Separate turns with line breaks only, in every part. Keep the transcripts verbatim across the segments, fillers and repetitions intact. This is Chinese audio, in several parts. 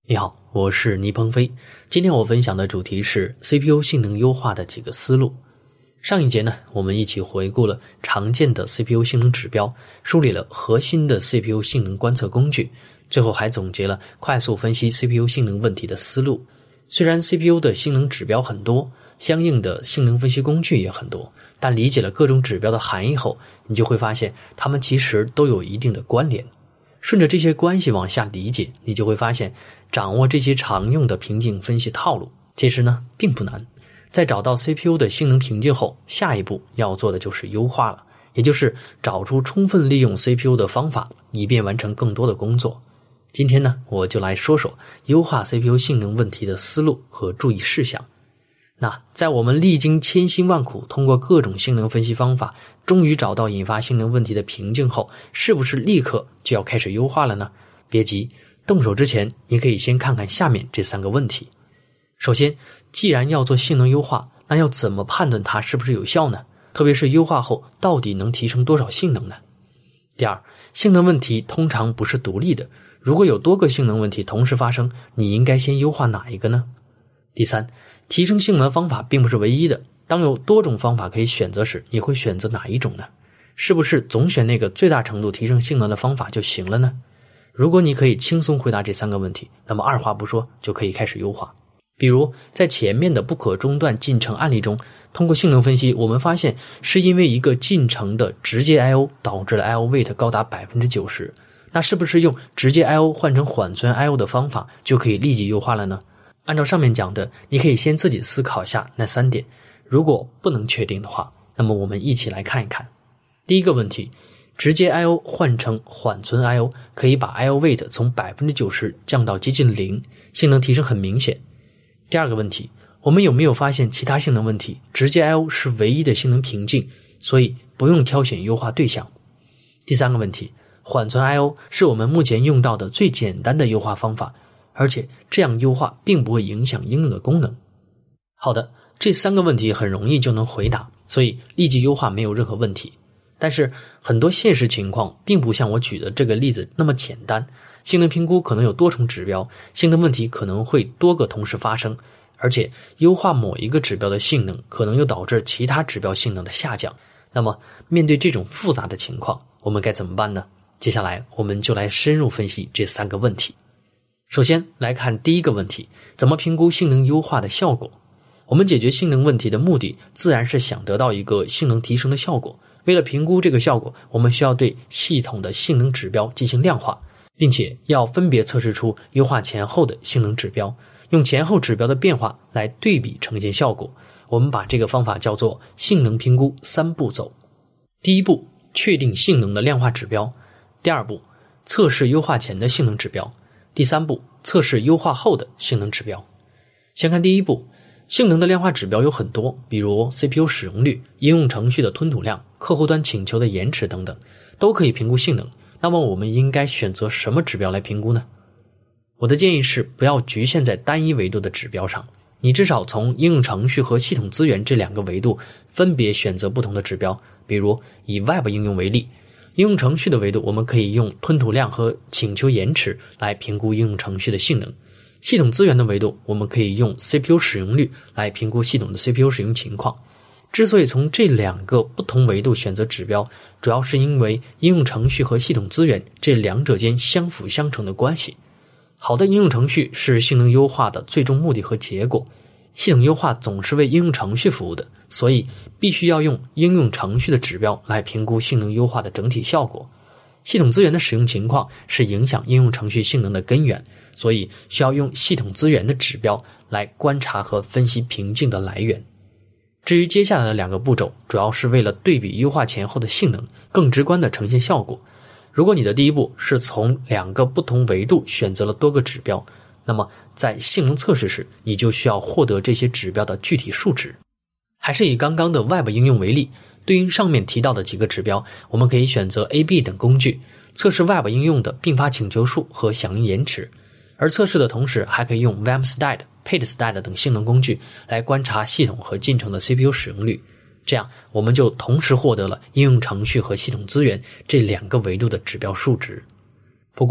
你好，我是倪鹏飞。今天我分享的主题是 C P U 性能优化的几个思路。上一节呢，我们一起回顾了常见的 C P U 性能指标，梳理了核心的 C P U 性能观测工具，最后还总结了快速分析 C P U 性能问题的思路。虽然 C P U 的性能指标很多，相应的性能分析工具也很多，但理解了各种指标的含义后，你就会发现它们其实都有一定的关联。顺着这些关系往下理解，你就会发现掌握这些常用的瓶颈分析套路其实呢并不难。在找到 C P U 的性能瓶颈后，下一步要做的就是优化了，也就是找出充分利用 C P U 的方法，以便完成更多的工作。今天呢，我就来说说优化 C P U 性能问题的思路和注意事项。那在我们历经千辛万苦，通过各种性能分析方法，终于找到引发性能问题的瓶颈后，是不是立刻就要开始优化了呢？别急，动手之前，你可以先看看下面这三个问题。首先，既然要做性能优化，那要怎么判断它是不是有效呢？特别是优化后到底能提升多少性能呢？第二，性能问题通常不是独立的，如果有多个性能问题同时发生，你应该先优化哪一个呢？第三，提升性能的方法并不是唯一的，当有多种方法可以选择时，你会选择哪一种呢？是不是总选那个最大程度提升性能的方法就行了呢？如果你可以轻松回答这三个问题，那么二话不说就可以开始优化。比如在前面的不可中断进程案例中，通过性能分析，我们发现是因为一个进程的直接 I O 导致了 I O weight 高达 百分之九十， 那是不是用直接 I O 换成缓存 I O 的方法就可以立即优化了呢？按照上面讲的，你可以先自己思考一下那三点，如果不能确定的话，那么我们一起来看一看。第一个问题，直接 I O 换成缓存 I O 可以把 I O weight 从 百分之九十 降到接近零，性能提升很明显。第二个问题，我们有没有发现其他性能问题，直接 I O 是唯一的性能瓶颈，所以不用挑选优化对象。第三个问题，缓存 I O 是我们目前用到的最简单的优化方法，而且这样优化并不会影响应用的功能。好的，这三个问题很容易就能回答，所以立即优化没有任何问题。但是很多现实情况并不像我举的这个例子那么简单，性能评估可能有多重指标，性能问题可能会多个同时发生，而且优化某一个指标的性能可能又导致其他指标性能的下降。那么面对这种复杂的情况，我们该怎么办呢？接下来我们就来深入分析这三个问题。首先来看第一个问题，怎么评估性能优化的效果？我们解决性能问题的目的自然是想得到一个性能提升的效果。为了评估这个效果，我们需要对系统的性能指标进行量化，并且要分别测试出优化前后的性能指标，用前后指标的变化来对比呈现效果。我们把这个方法叫做性能评估三步走。第一步，确定性能的量化指标。第二步，测试优化前的性能指标。第三步，测试优化后的性能指标。先看第一步，性能的量化指标有很多，比如 C P U 使用率、应用程序的吞吐量、客户端请求的延迟等等，都可以评估性能。那么我们应该选择什么指标来评估呢？我的建议是不要局限在单一维度的指标上，你至少从应用程序和系统资源这两个维度分别选择不同的指标。比如以 Web 应用为例，应用程序的维度，我们可以用吞吐量和请求延迟来评估应用程序的性能。系统资源的维度，我们可以用 C P U 使用率来评估系统的 C P U 使用情况。之所以从这两个不同维度选择指标，主要是因为应用程序和系统资源这两者间相辅相成的关系。好的应用程序是性能优化的最终目的和结果，系统优化总是为应用程序服务的，所以必须要用应用程序的指标来评估性能优化的整体效果。系统资源的使用情况是影响应用程序性能的根源，所以需要用系统资源的指标来观察和分析瓶颈的来源。至于接下来的两个步骤，主要是为了对比优化前后的性能，更直观地呈现效果。如果你的第一步是从两个不同维度选择了多个指标，那么在性能测试时，你就需要获得这些指标的具体数值。还是以刚刚的 Web 应用为例，对应上面提到的几个指标，我们可以选择 A、B 等工具，测试 Web 应用的并发请求数和响应延迟。而测试的同时，还可以用 V A M Stat、PaidStat 等性能工具来观察系统和进程的 C P U 使用率。这样我们就同时获得了应用程序和系统资源这两个维度的指标数值。不过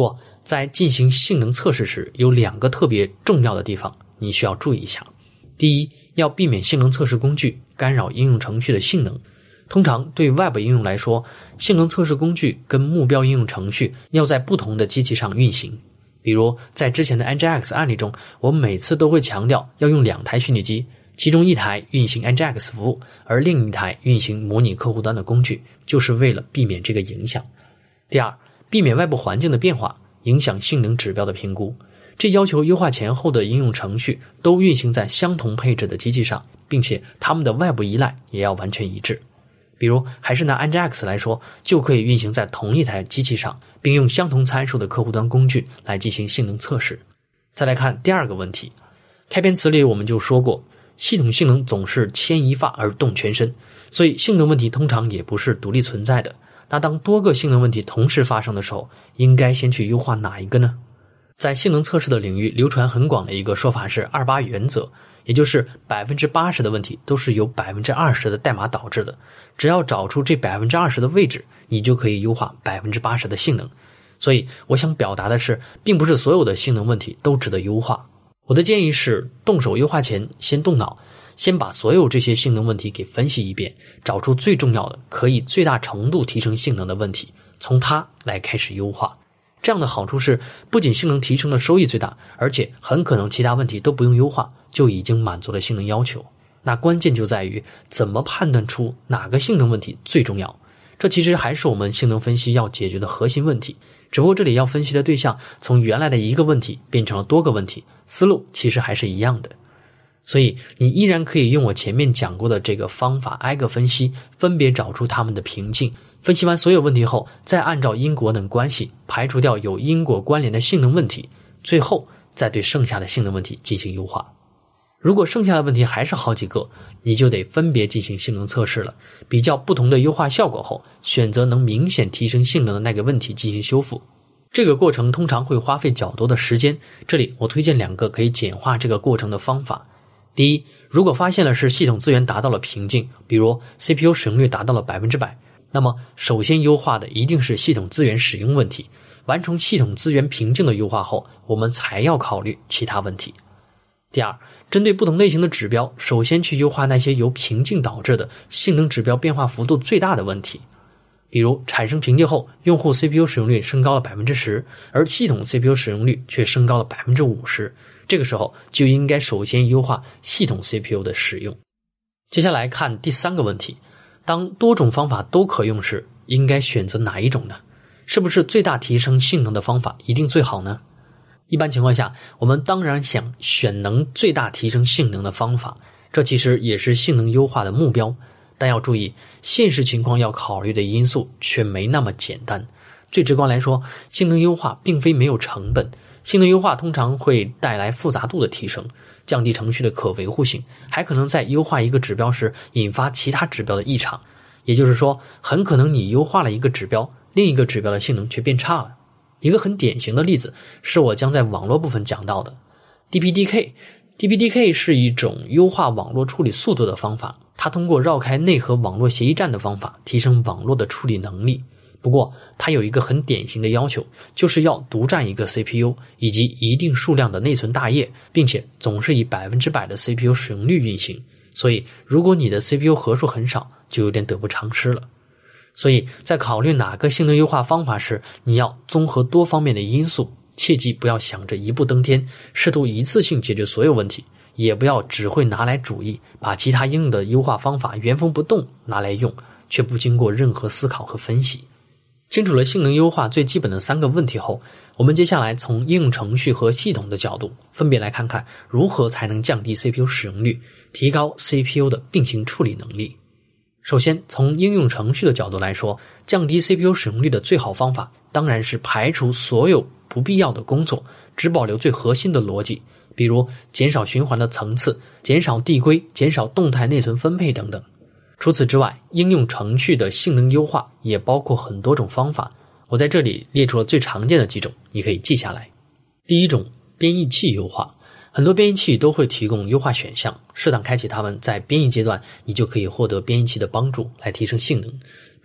在进行性能测试时，有两个特别重要的地方你需要注意一下。第一，要避免性能测试工具干扰应用程序的性能。通常对 Web 应用来说，性能测试工具跟目标应用程序要在不同的机器上运行。比如在之前的 N G X 案例中，我每次都会强调要用两台虚拟机，其中一台运行 N G X 服务，而另一台运行模拟客户端的工具，就是为了避免这个影响。第二，避免外部环境的变化影响性能指标的评估，这要求优化前后的应用程序都运行在相同配置的机器上，并且它们的外部依赖也要完全一致。比如还是拿 N G X 来说，就可以运行在同一台机器上，并用相同参数的客户端工具来进行性能测试。再来看第二个问题，开篇词里我们就说过，系统性能总是牵一发而动全身，所以性能问题通常也不是独立存在的。那当多个性能问题同时发生的时候，应该先去优化哪一个呢？在性能测试的领域流传很广的一个说法是二八原则，也就是 百分之八十 的问题都是由 百分之二十 的代码导致的，只要找出这 百分之二十 的位置，你就可以优化 百分之八十 的性能。所以我想表达的是，并不是所有的性能问题都值得优化。我的建议是，动手优化前先动脑，先把所有这些性能问题给分析一遍，找出最重要的可以最大程度提升性能的问题，从它来开始优化。这样的好处是，不仅性能提升的收益最大，而且很可能其他问题都不用优化，就已经满足了性能要求。那关键就在于怎么判断出哪个性能问题最重要。这其实还是我们性能分析要解决的核心问题，只不过这里要分析的对象从原来的一个问题变成了多个问题，思路其实还是一样的。所以你依然可以用我前面讲过的这个方法挨个分析，分别找出它们的瓶颈，分析完所有问题后，再按照因果等关系排除掉有因果关联的性能问题，最后再对剩下的性能问题进行优化。如果剩下的问题还是好几个，你就得分别进行性能测试了，比较不同的优化效果后，选择能明显提升性能的那个问题进行修复。这个过程通常会花费较多的时间，这里我推荐两个可以简化这个过程的方法。第一，如果发现了是系统资源达到了瓶颈，比如 C P U 使用率达到了 百分之百， 那么首先优化的一定是系统资源使用问题，完成系统资源瓶颈的优化后，我们才要考虑其他问题。第二，针对不同类型的指标，首先去优化那些由瓶颈导致的性能指标变化幅度最大的问题。比如产生瓶颈后，用户 C P U 使用率升高了 百分之十， 而系统 C P U 使用率却升高了 百分之五十， 这个时候就应该首先优化系统 C P U 的使用。接下来看第三个问题，当多种方法都可用时，应该选择哪一种呢？是不是最大提升性能的方法一定最好呢？一般情况下，我们当然想选能最大提升性能的方法，这其实也是性能优化的目标。但要注意，现实情况要考虑的因素却没那么简单。最直观来说，性能优化并非没有成本，性能优化通常会带来复杂度的提升，降低程序的可维护性，还可能在优化一个指标时引发其他指标的异常。也就是说，很可能你优化了一个指标，另一个指标的性能却变差了。一个很典型的例子是我将在网络部分讲到的 D P D K。D P D K 是一种优化网络处理速度的方法，它通过绕开内核网络协议站的方法提升网络的处理能力。不过它有一个很典型的要求，就是要独占一个 C P U 以及一定数量的内存大页，并且总是以百分之百的 C P U 使用率运行。所以如果你的 C P U 核数很少，就有点得不偿失了。所以在考虑哪个性能优化方法时，你要综合多方面的因素，切记不要想着一步登天，试图一次性解决所有问题，也不要只会拿来主义，把其他应用的优化方法原封不动拿来用，却不经过任何思考和分析。清楚了性能优化最基本的三个问题后，我们接下来从应用程序和系统的角度，分别来看看如何才能降低 C P U 使用率，提高 C P U 的并行处理能力。首先，从应用程序的角度来说，降低 C P U 使用率的最好方法当然是排除所有不必要的工作，只保留最核心的逻辑，比如减少循环的层次，减少递归，减少动态内存分配等等。除此之外，应用程序的性能优化也包括很多种方法，我在这里列出了最常见的几种，你可以记下来。第一种，编译器优化。很多编译器都会提供优化选项，适当开启它们，在编译阶段你就可以获得编译器的帮助来提升性能。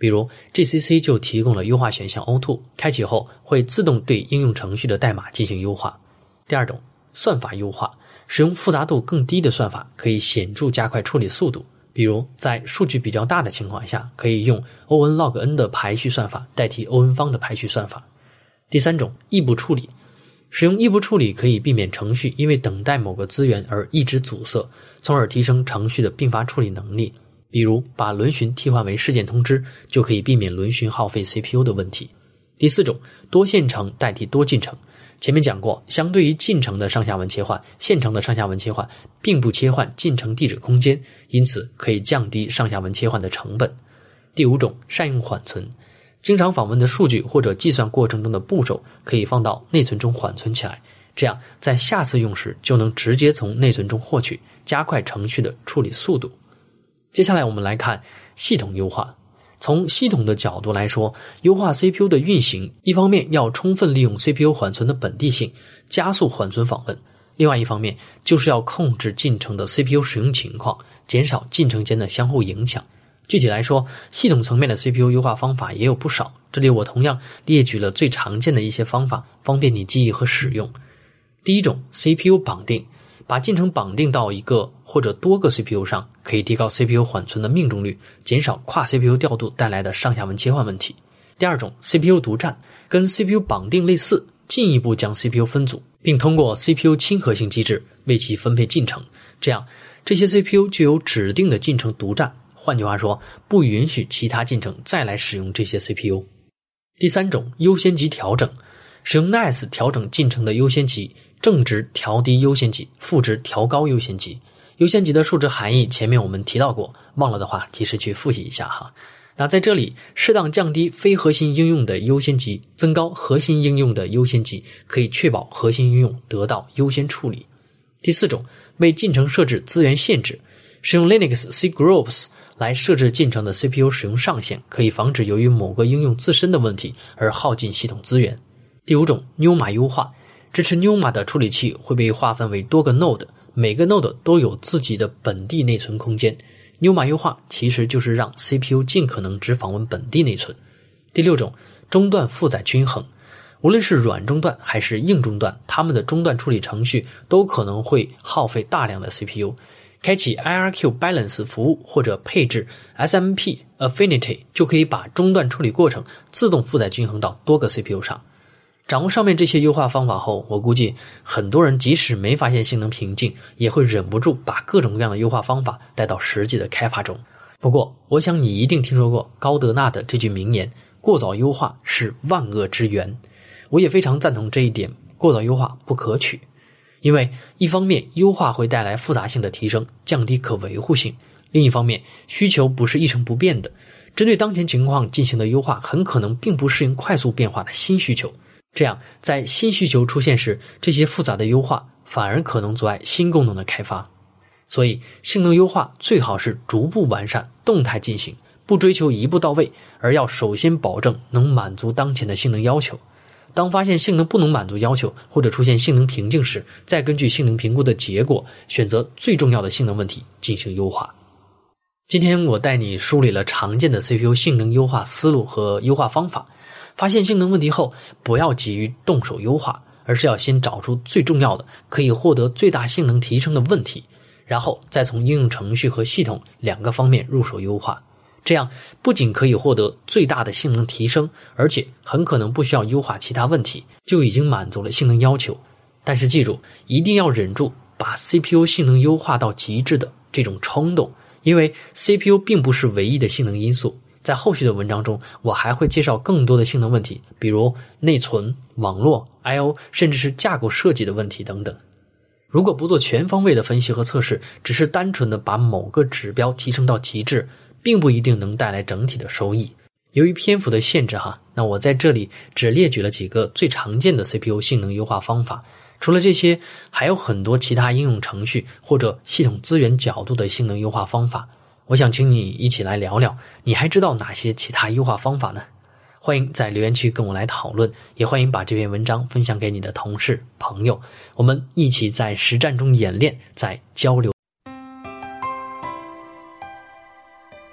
比如 G C C 就提供了优化选项 O 二， 开启后会自动对应用程序的代码进行优化。第二种，算法优化，使用复杂度更低的算法可以显著加快处理速度，比如在数据比较大的情况下，可以用 O N log n 的排序算法代替 O N 方的排序算法。第三种，异步处理，使用异步处理可以避免程序因为等待某个资源而一直阻塞，从而提升程序的并发处理能力。比如把轮询替换为事件通知，就可以避免轮询耗费 C P U 的问题。第四种，多线程代替多进程。前面讲过，相对于进程的上下文切换，线程的上下文切换并不切换进程地址空间，因此可以降低上下文切换的成本。第五种，善用缓存，经常访问的数据或者计算过程中的步骤可以放到内存中缓存起来，这样在下次用时就能直接从内存中获取，加快程序的处理速度。接下来我们来看系统优化。从系统的角度来说，优化 C P U 的运行，一方面要充分利用 C P U 缓存的本地性，加速缓存访问；另外一方面就是要控制进程的 C P U 使用情况，减少进程间的相互影响。具体来说，系统层面的 C P U 优化方法也有不少，这里我同样列举了最常见的一些方法，方便你记忆和使用。第一种， C P U 绑定，把进程绑定到一个或者多个 C P U 上，可以提高 C P U 缓存的命中率，减少跨 C P U 调度带来的上下文切换问题。第二种， C P U 独占，跟 C P U 绑定类似，进一步将 C P U 分组，并通过 C P U 亲和性机制为其分配进程，这样这些 C P U 就有指定的进程独占，换句话说，不允许其他进程再来使用这些 C P U。 第三种，优先级调整，使用 N I C E 调整进程的优先级，正值调低优先级，负值调高优先级。优先级的数值含义前面我们提到过，忘了的话及时去复习一下哈。那在这里适当降低非核心应用的优先级，增高核心应用的优先级，可以确保核心应用得到优先处理。第四种，为进程设置资源限制，使用 Linux C Groups 来设置进程的 C P U 使用上限，可以防止由于某个应用自身的问题而耗尽系统资源。第五种，Numa 优化，支持 Numa 的处理器会被划分为多个 node， 每个 node 都有自己的本地内存空间。Numa 优化其实就是让 C P U 尽可能只访问本地内存。第六种，中断负载均衡，无论是软中断还是硬中断，它们的中断处理程序都可能会耗费大量的 C P U。开启 I R Q Balance 服务或者配置 S M P Affinity 就可以把中断处理过程自动负载均衡到多个 C P U 上。掌握上面这些优化方法后，我估计很多人即使没发现性能瓶颈，也会忍不住把各种各样的优化方法带到实际的开发中。不过我想你一定听说过高德纳的这句名言，过早优化是万恶之源。我也非常赞同这一点，过早优化不可取。因为一方面优化会带来复杂性的提升，降低可维护性，另一方面需求不是一成不变的，针对当前情况进行的优化很可能并不适应快速变化的新需求，这样在新需求出现时，这些复杂的优化反而可能阻碍新功能的开发。所以性能优化最好是逐步完善，动态进行，不追求一步到位，而要首先保证能满足当前的性能要求。当发现性能不能满足要求，或者出现性能瓶颈时，再根据性能评估的结果，选择最重要的性能问题进行优化。今天我带你梳理了常见的 C P U 性能优化思路和优化方法。发现性能问题后，不要急于动手优化，而是要先找出最重要的，可以获得最大性能提升的问题，然后再从应用程序和系统两个方面入手优化。这样不仅可以获得最大的性能提升，而且很可能不需要优化其他问题，就已经满足了性能要求。但是记住，一定要忍住把 C P U 性能优化到极致的这种冲动，因为 C P U 并不是唯一的性能因素。在后续的文章中，我还会介绍更多的性能问题，比如内存、网络、I O， 甚至是架构设计的问题等等。如果不做全方位的分析和测试，只是单纯的把某个指标提升到极致，并不一定能带来整体的收益。由于篇幅的限制哈，那我在这里只列举了几个最常见的 C P U 性能优化方法。除了这些，还有很多其他应用程序或者系统资源角度的性能优化方法。我想请你一起来聊聊，你还知道哪些其他优化方法呢？欢迎在留言区跟我来讨论，也欢迎把这篇文章分享给你的同事朋友，我们一起在实战中演练，在交流。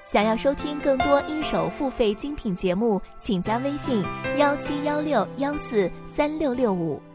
想要收听更多一手付费精品节目，请加微信幺七幺六幺四三六六五。